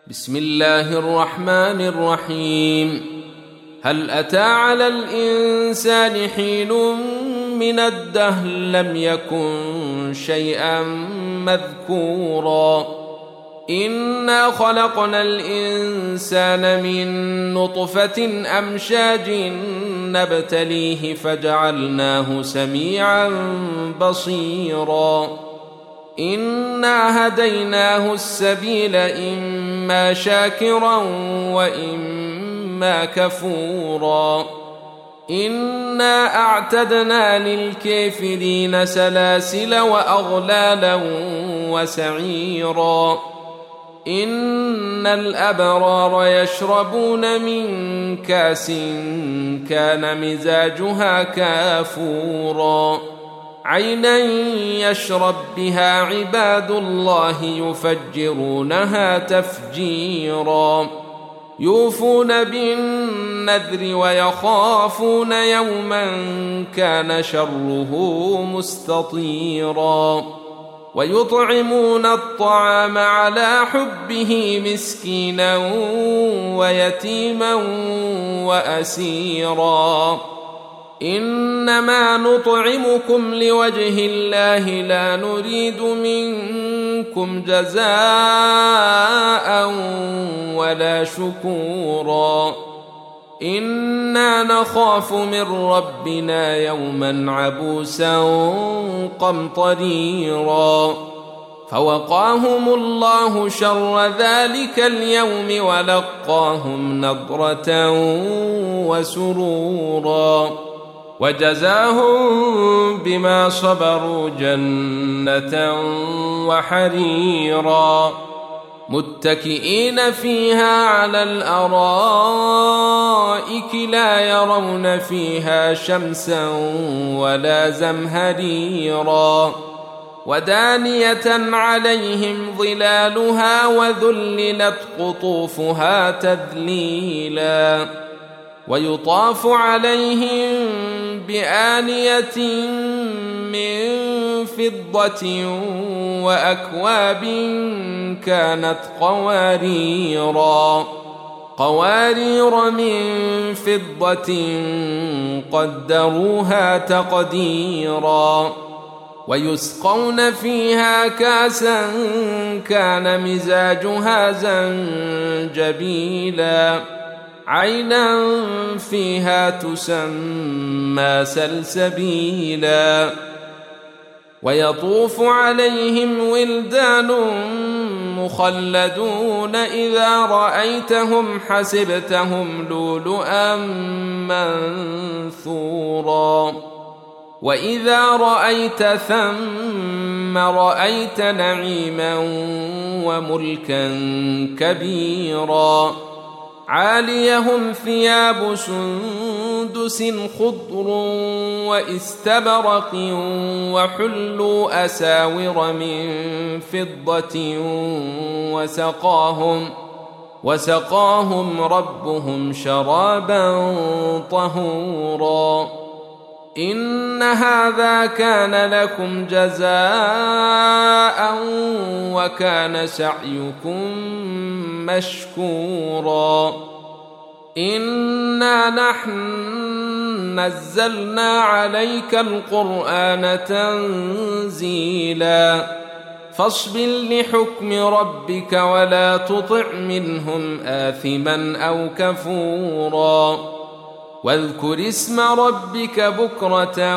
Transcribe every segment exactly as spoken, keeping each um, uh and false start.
بسم الله الرحمن الرحيم. هل أتى على الإنسان حين من الدهر لم يكن شيئا مذكورا إنا خلقنا الإنسان من نطفة أمشاج نبتليه فجعلناه سميعا بصيرا إنا هديناه السبيل إما شاكرا وإما كفورا إنا أعتدنا للكافرين سلاسل وأغلالا وسعيرا إن الأبرار يشربون من كاس كان مزاجها كافورا عينا يشرب بها عباد الله يفجرونها تفجيرا يوفون بالنذر ويخافون يوما كان شره مستطيرا ويطعمون الطعام على حبه مسكينا ويتيما وأسيرا إنما نطعمكم لوجه الله لا نريد منكم جزاء ولا شكورا إنا نخاف من ربنا يوما عبوسا قمطريرا فوقاهم الله شر ذلك اليوم ولقاهم نضرة وسرورا وجزاهم بما صبروا جنة وحريرا متكئين فيها على الأرائك لا يرون فيها شمسا ولا زمهريرا ودانية عليهم ظلالها وذللت قطوفها تذليلا ويطاف عليهم بآنية من فضة وأكواب كانت قواريرا قوارير من فضة قدروها تقديرا ويسقون فيها كاسا كان مزاجها زنجبيلا عينا فيها تسمى سلسبيلا ويطوف عليهم ولدان مخلدون إذا رأيتهم حسبتهم لؤلؤا منثورا وإذا رأيت ثم رأيت نعيما وملكا كبيرا عاليهم ثياب سندس خضر واستبرق وحلوا أساور من فضة وسقاهم وسقاهم ربهم شرابا طهورا إن هذا كان لكم جزاء وكان سعيكم مشكورا إنا نحن نزلنا عليك القرآن تنزيلا فاصبر لحكم ربك ولا تطع منهم آثما أو كفورا واذكر اسم ربك بكرة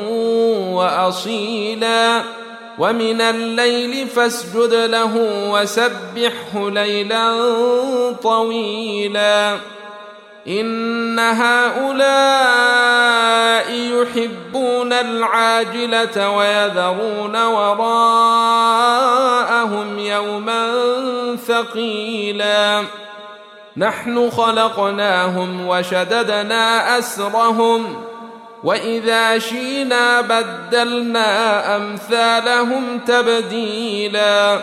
وأصيلا ومن الليل فاسجد له وسبحه ليلا طويلا إن هؤلاء يحبون العاجلة ويذرون وراءهم يوما ثقيلا نحن خلقناهم وشددنا أسرهم وإذا شئنا بدلنا أمثالهم تبديلا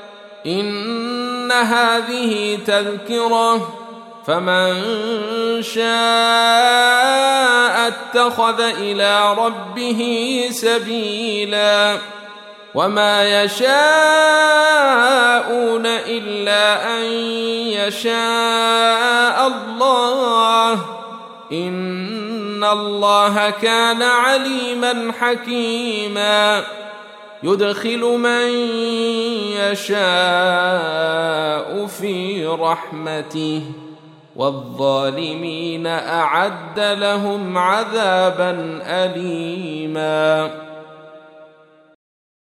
إن هذه تذكرة فمن شاء اتخذ إلى ربه سبيلا وما يشاءون إلا أن يشاء الله، إن الله كان عليما حكيما. يدخل من يشاء في رحمته، والظالمين أعد لهم عذابا أليما.